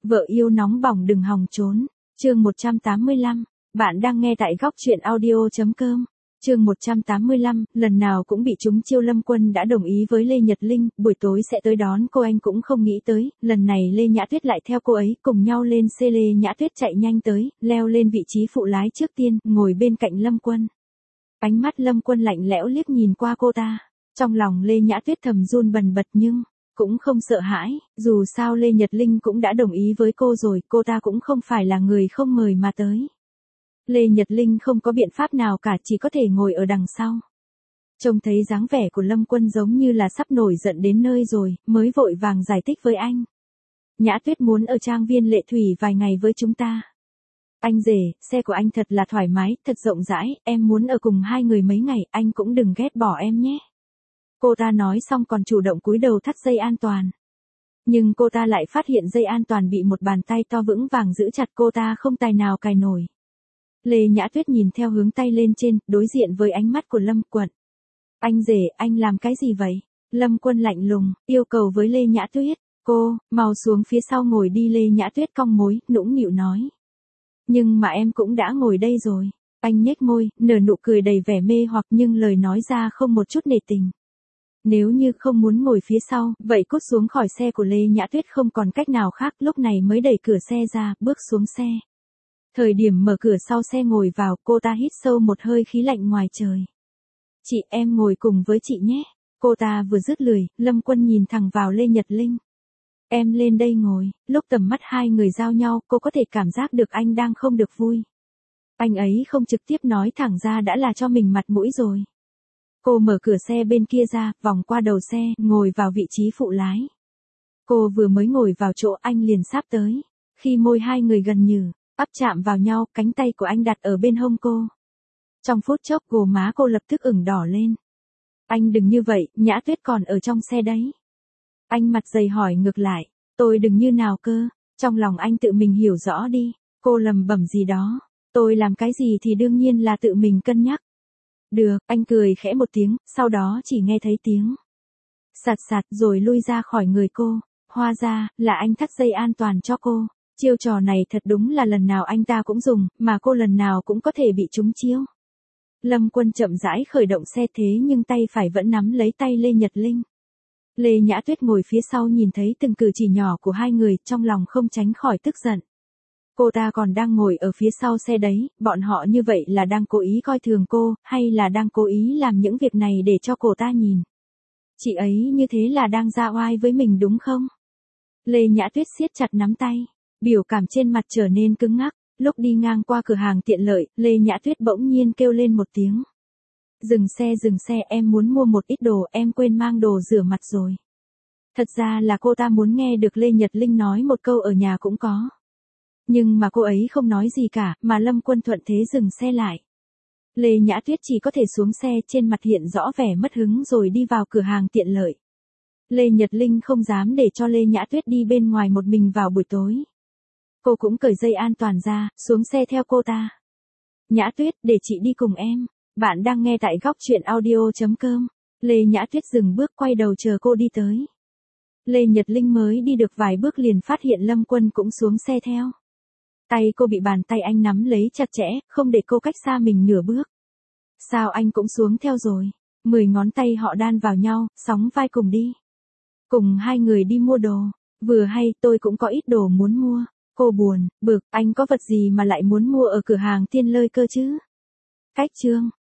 Vợ yêu nóng bỏng đừng hòng trốn. Chương 185. Bạn đang nghe tại góc truyện audio.com. Chương 185, lần nào cũng bị trúng chiêu. Lâm Quân đã đồng ý với Lê Nhật Linh, buổi tối sẽ tới đón cô. Anh cũng không nghĩ tới, lần này Lê Nhã Tuyết lại theo cô ấy, cùng nhau lên xe. Lê Nhã Tuyết chạy nhanh tới, leo lên vị trí phụ lái trước tiên, ngồi bên cạnh Lâm Quân. Ánh mắt Lâm Quân lạnh lẽo liếc nhìn qua cô ta. Trong lòng Lê Nhã Tuyết thầm run bần bật nhưng cũng không sợ hãi, dù sao Lê Nhật Linh cũng đã đồng ý với cô rồi, cô ta cũng không phải là người không mời mà tới. Lê Nhật Linh không có biện pháp nào cả, chỉ có thể ngồi ở đằng sau. Trông thấy dáng vẻ của Lâm Quân giống như là sắp nổi giận đến nơi rồi, mới vội vàng giải thích với anh. Nhã Tuyết muốn ở trang viên Lệ Thủy vài ngày với chúng ta. Anh rể, xe của anh thật là thoải mái, thật rộng rãi, em muốn ở cùng hai người mấy ngày, anh cũng đừng ghét bỏ em nhé. Cô ta nói xong còn chủ động cúi đầu thắt dây an toàn. Nhưng cô ta lại phát hiện dây an toàn bị một bàn tay to vững vàng giữ chặt, cô ta không tài nào cài nổi. Lê Nhã Tuyết nhìn theo hướng tay lên trên, đối diện với ánh mắt của Lâm Quân. Anh rể, anh làm cái gì vậy? Lâm Quân lạnh lùng, yêu cầu với Lê Nhã Tuyết. Cô, mau xuống phía sau ngồi đi. Lê Nhã Tuyết cong môi, nũng nịu nói. Nhưng mà em cũng đã ngồi đây rồi. Anh nhếch môi, nở nụ cười đầy vẻ mê hoặc nhưng lời nói ra không một chút nể tình. Nếu như không muốn ngồi phía sau, vậy cút xuống khỏi xe của Lê Nhã Tuyết không còn cách nào khác, lúc này mới đẩy cửa xe ra, bước xuống xe. Thời điểm mở cửa sau xe ngồi vào, cô ta hít sâu một hơi khí lạnh ngoài trời. Chị, em ngồi cùng với chị nhé. Cô ta vừa dứt lời, Lâm Quân nhìn thẳng vào Lê Nhật Linh. Em lên đây ngồi. Lúc tầm mắt hai người giao nhau, cô có thể cảm giác được anh đang không được vui. Anh ấy không trực tiếp nói thẳng ra đã là cho mình mặt mũi rồi. Cô mở cửa xe bên kia ra, vòng qua đầu xe, ngồi vào vị trí phụ lái. Cô vừa mới ngồi vào chỗ, anh liền sáp tới. Khi môi hai người gần như áp chạm vào nhau, cánh tay của anh đặt ở bên hông cô. Trong phút chốc, gò má cô lập tức ửng đỏ lên. Anh đừng như vậy, Nhã Tuyết còn ở trong xe đấy. Anh mặt dày hỏi ngược lại, tôi đừng như nào cơ? Trong lòng anh tự mình hiểu rõ đi. Cô lầm bẩm gì đó. Tôi làm cái gì thì đương nhiên là tự mình cân nhắc. Được, anh cười khẽ một tiếng, sau đó chỉ nghe thấy tiếng sạt sạt rồi lui ra khỏi người cô. Hóa ra, là anh thắt dây an toàn cho cô. Chiêu trò này thật đúng là lần nào anh ta cũng dùng, mà cô lần nào cũng có thể bị trúng chiêu. Lâm Quân chậm rãi khởi động xe thế nhưng tay phải vẫn nắm lấy tay Lê Nhật Linh. Lê Nhã Tuyết ngồi phía sau nhìn thấy từng cử chỉ nhỏ của hai người, trong lòng không tránh khỏi tức giận. Cô ta còn đang ngồi ở phía sau xe đấy, bọn họ như vậy là đang cố ý coi thường cô, hay là đang cố ý làm những việc này để cho cô ta nhìn. Chị ấy như thế là đang ra oai với mình đúng không? Lê Nhã Tuyết siết chặt nắm tay, biểu cảm trên mặt trở nên cứng ngắc. Lúc đi ngang qua cửa hàng tiện lợi, Lê Nhã Tuyết bỗng nhiên kêu lên một tiếng. Dừng xe, em muốn mua một ít đồ, em quên mang đồ rửa mặt rồi. Thật ra là cô ta muốn nghe được Lê Nhật Linh nói một câu ở nhà cũng có. Nhưng mà cô ấy không nói gì cả, mà Lâm Quân thuận thế dừng xe lại. Lê Nhã Tuyết chỉ có thể xuống xe, trên mặt hiện rõ vẻ mất hứng rồi đi vào cửa hàng tiện lợi. Lê Nhật Linh không dám để cho Lê Nhã Tuyết đi bên ngoài một mình vào buổi tối. Cô cũng cởi dây an toàn ra, xuống xe theo cô ta. Nhã Tuyết, để chị đi cùng em. Bạn đang nghe tại góc truyện audio.com. Lê Nhã Tuyết dừng bước quay đầu chờ cô đi tới. Lê Nhật Linh mới đi được vài bước liền phát hiện Lâm Quân cũng xuống xe theo. Tay cô bị bàn tay anh nắm lấy chặt chẽ, không để cô cách xa mình nửa bước. Sao anh cũng xuống theo rồi? 10 ngón tay họ đan vào nhau, sóng vai cùng đi. Cùng hai người đi mua đồ. Vừa hay, tôi cũng có ít đồ muốn mua. Cô buồn, bực, anh có vật gì mà lại muốn mua ở cửa hàng Tiên Lơi cơ chứ? Cách chương.